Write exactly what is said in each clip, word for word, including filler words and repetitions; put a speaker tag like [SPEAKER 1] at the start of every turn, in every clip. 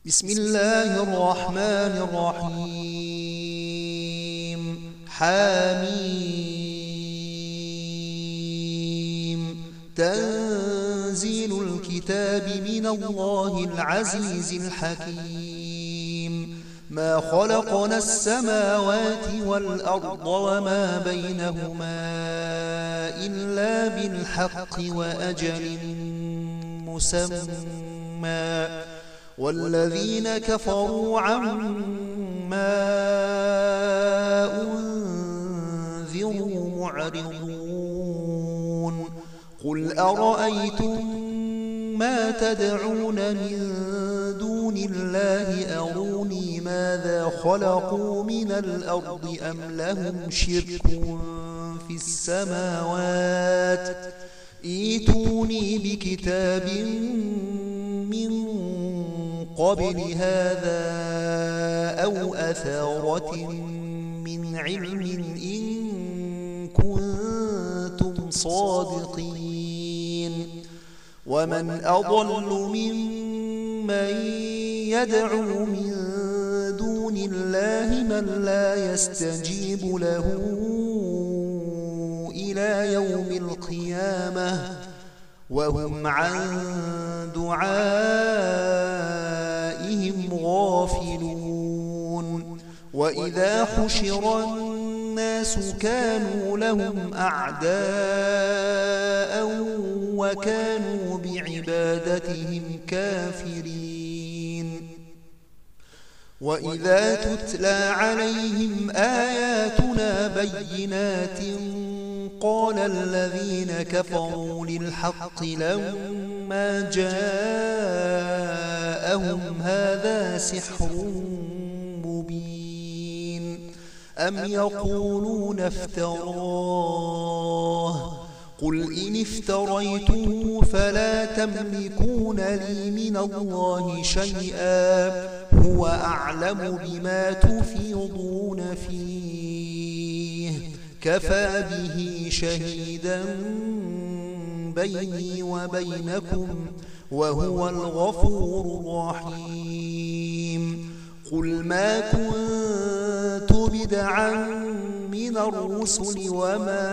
[SPEAKER 1] بسم الله الرحمن الرحيم. حميم. تنزيل الكتاب من الله العزيز الحكيم. ما خلقنا السماوات والأرض وما بينهما إلا بالحق وأجل مسمى، والذين كفروا عما أنذروا معرضون. قل أرأيتم ما تدعون من دون الله أروني ماذا خلقوا من الأرض أم لهم شرك في السماوات، ائتوني بكتاب من قبل هذا أو أثارة من علم إن كنتم صادقين. ومن أضل ممن يدعو من دون الله من لا يستجيب له إلى يوم القيامة وهم عن دعائهم غافلون. وإذا حشر الناس كانوا لهم أعداء وكانوا بعبادتهم كافرين. وإذا تتلى عليهم آياتنا بينات قال الذين كفروا للحق لما جاءهم هذا سحر مبين أم يقولون افتراه قل إن افتريته فلا تملكون لي من الله شيئا هو أعلم بما تفيضون فيه كفى به شهيدا بيني وبينكم وهو الغفور الرحيم. قل ما كنت بدعا من الرسل وما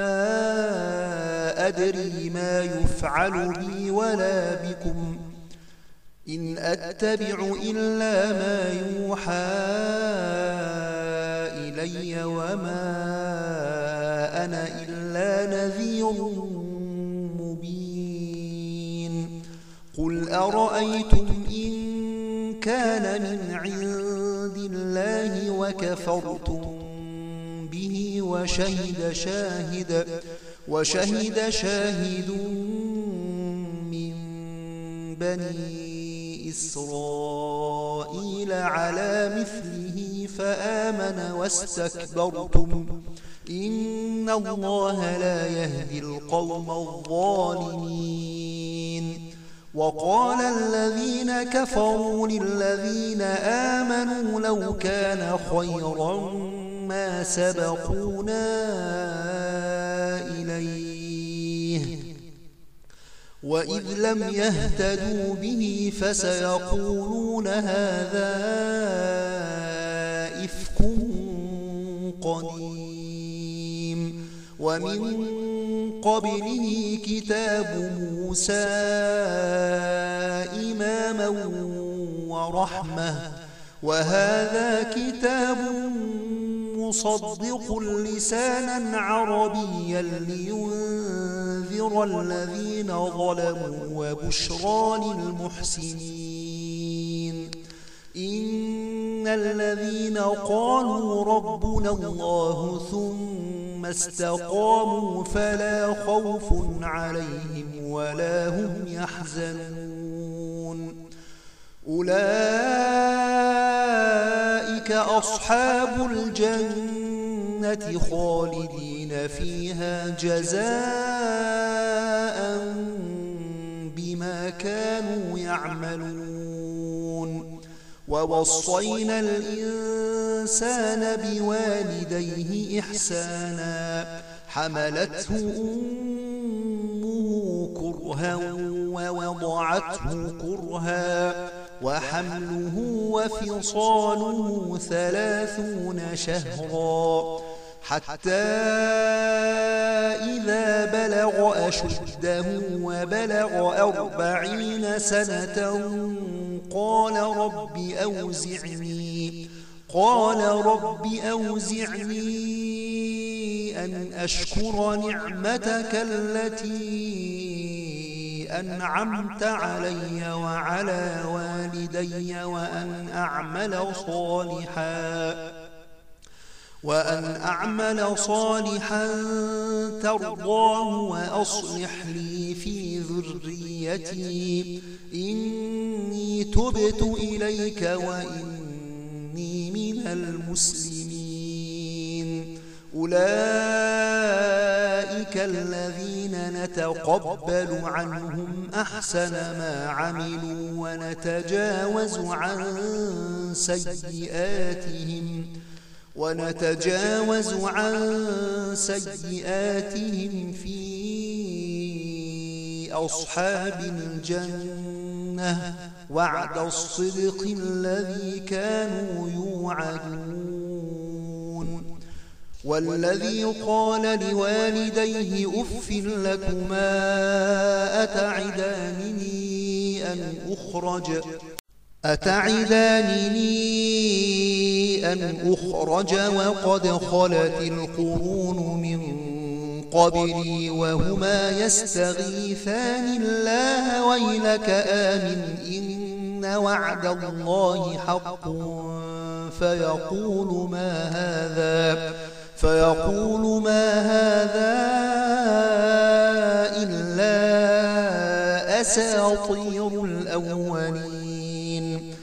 [SPEAKER 1] أدري ما يفعل بي ولا بكم إن أتبع إلا ما يوحى إلي وما أنا إلا نذير مبين. قل أرأيتم إن كان من عند الله وكفرتم به وشهد شاهد وشهد شاهد من بني إسرائيل على مثله فآمن واستكبرتم إن الله لا يهدي القوم الظالمين. وقال الذين كفروا للذين آمنوا لو كان خيرا ما سبقونا إليه وإذ لم يهتدوا به فسيقولون هذا إفك قديم. ومن قبله كتاب موسى إماما ورحمة وهذا كتاب مصدق لسانا عربيا لينذر الذين ظلموا وبشرى للمحسنين. إن الذين قالوا ربنا الله ثم استقاموا فلا خوف عليهم ولا هم يحزنون أولئك أصحاب الجنة خالدين فيها جزاء بما كانوا يعملون. ووصينا الإنسان بوالديه إحسانا حملته أمه كرها ووضعته كرها وحمله وفصاله ثلاثون شهرا حتى إذا بلغ أشده وبلغ أربعين سنة قال رب أوزعني قال رب أوزعني أن أشكر نعمتك التي أنعمت علي وعلى والدي وأن أعمل صالحا وأن أعمل صالحا ترضاه وأصلح لي في ذريتي إني تبت إليك وإني من المسلمين أولئك الذين نتقبل عنهم أحسن ما عملوا ونتجاوز عن سيئاتهم ونتجاوز عن سيئاتهم في أصحاب الجنة وعد الصدق الذي كانوا يوعدون والذي قال لوالديه أف لكما أتعدانني أن أخرج أتعدانني أن أخرج وقد خلت القرون من قبلي وهما يستغيثان الله ويلك آمن إن وعد الله حق فيقول ما هذا فيقول ما هذا إلا أساطير الأولين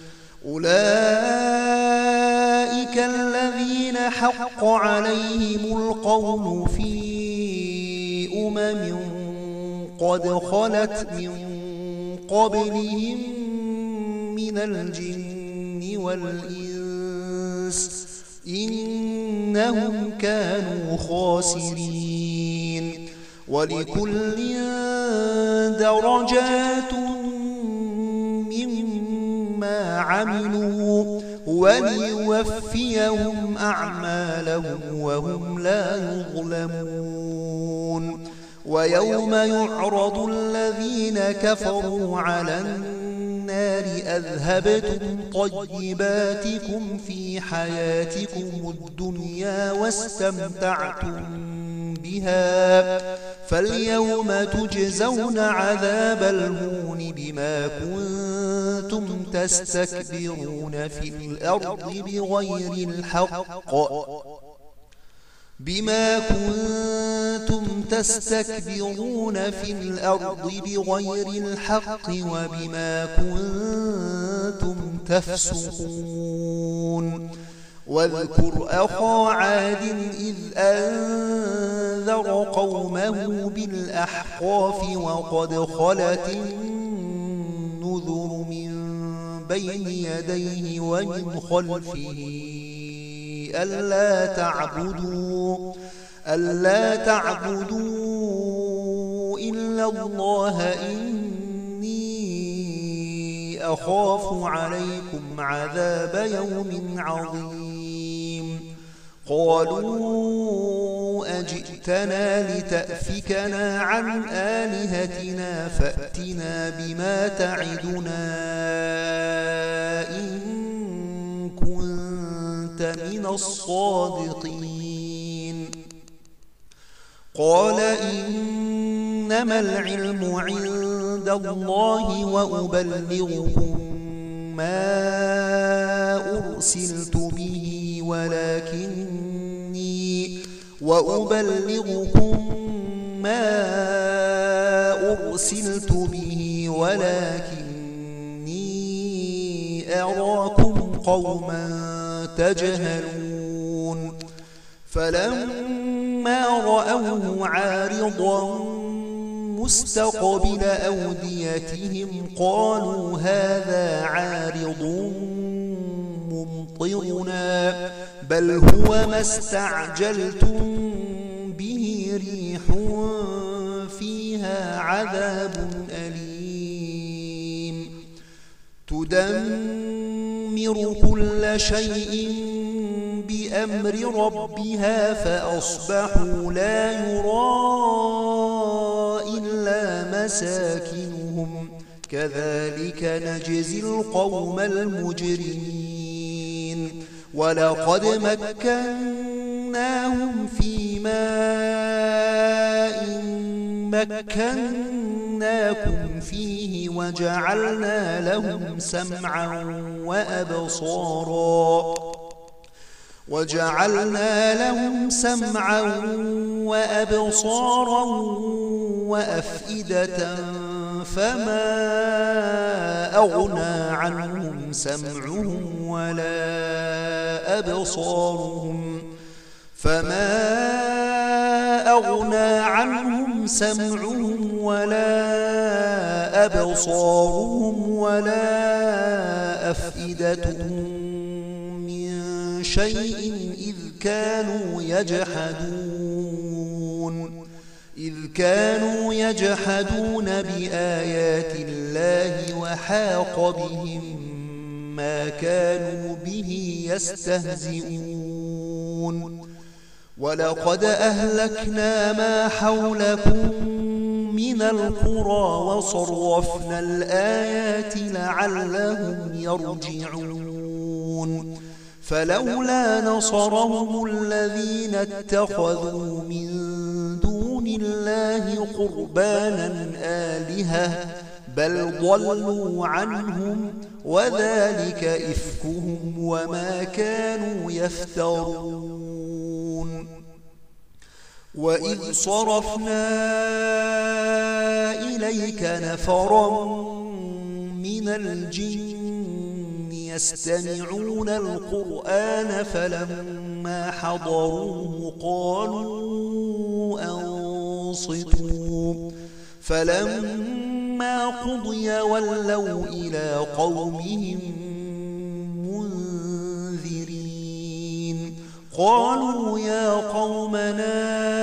[SPEAKER 1] أولئك الذين حق عليهم القول في أمم قد خلت من قبلهم من الجن والإنس إنهم كانوا خاسرين ولكل درجات مما عملوا وليوفيهم أعمالهم وهم لا يظلمون ويوم يعرض الذين كفروا على النار أذهبتم طيباتكم في حياتكم الدنيا واستمتعتم بها فاليوم تجزون عذاب الهون بما كنتم تستكبرون في الأرض بغير الحق بما كنتم تستكبرون في الأرض بغير الحق وبما كنتم تفسقون واذكر أخا عاد إذ أنذر قومه بالأحقاف وقد خلت النذر من بين يديه ومن خلفه ألا تعبدوا ألا تعبدوا إلا الله إني أخاف عليكم عذاب يوم عظيم قالوا أجئتنا لتأفكنا عن آلهتنا فأتنا بما تعدنا إن كنت من الصادقين قال إنما العلم عند الله وأبلغكم ما أرسلت به ولكني وأبلغكم ما أرسلت به ولكني أراكم قوما تجهلون فلما رأوه عارضا مستقبل أوديتهم قالوا هذا عارض ممطرنا بل هو ما استعجلتم به ريح فيها عذاب أليم تدمر كل شيء بأمر ربها فأصبحوا لا يرى إلا مساكنهم كذلك نجزي القوم المجرمين ولقد مكناهم في ماء مكناكم فيه وجعلنا لهم سمعا وأبصارا وجعلنا لهم سمعا وأبصارا وأفئدة فما أغنى عنهم سمعهم ولا أبصارهم فما أغنى عنهم سمعهم ولا أبصارهم ولا أفئدتهم من شيء إذ كانوا يجحدون إذ كانوا يجحدون بآيات الله وحاق بهم ما كانوا به يستهزئون ولقد أهلكنا ما حولكم من القرى وصرفنا الآيات لعلهم يرجعون فلولا نصرهم الذين اتخذوا من دون الله قربانا آلهة بل ضلوا عنهم وذلك إفكهم وما كانوا يفترون وإذ صرفنا إليك نفرا من الجن يستمعون القرآن فلما حضروه قالوا أنصتوا فلما قضي ولوا إلى قومهم منذرين قالوا يا قومنا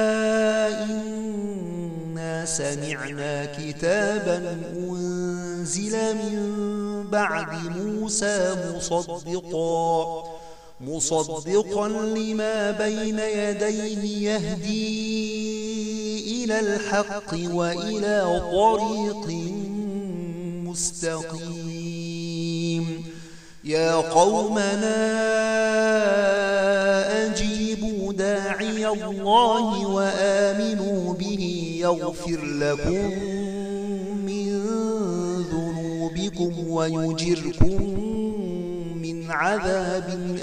[SPEAKER 1] إنا سمعنا كتابا أنزل من بعد موسى مصدقا مصدقا لما بين يديه يهدي إلى الحق وإلى طريق مستقيم يا قومنا أجيبوا داعي الله وآمنوا به يغفر لكم من ذنوبكم ويجركم من عذاب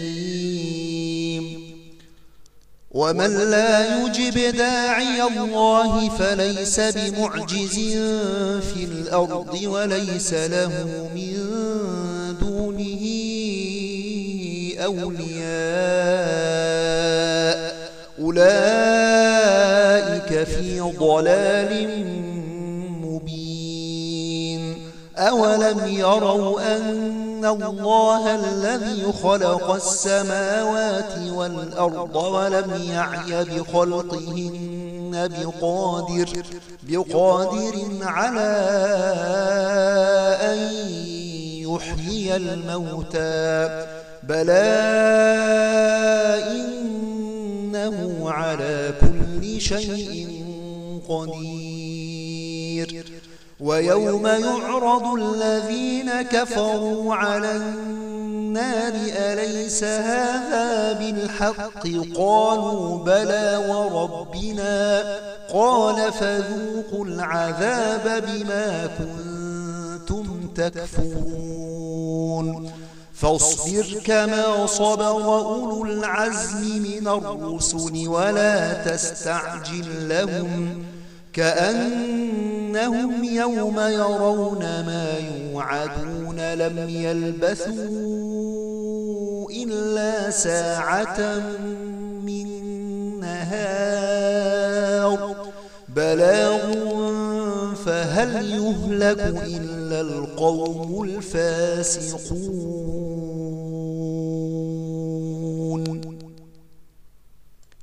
[SPEAKER 1] أليم ومن لا يجب داعي الله فليس بمعجز في الأرض وليس له من دونه أولياء أولئك في ضلال مبين أولم يروا أن الله الذي خلق السماوات والأرض ولم يعي بخلقهن بقادر, بقادر على أن يحيي الموتى بلى إنه على كل شيء قدير ويوم يعرض الذين كفروا على النار أليس هذا بالحق قالوا بلى وربنا قال فذوقوا العذاب بما كنتم تكفرون فاصبر كما صبر أولو العزم من الرسل ولا تستعجل لهم كأنهم يوم يرون ما يوعدون لم يلبثوا إلا ساعة من نهار بلاغ فهل يهلك إلا القوم الفاسقون.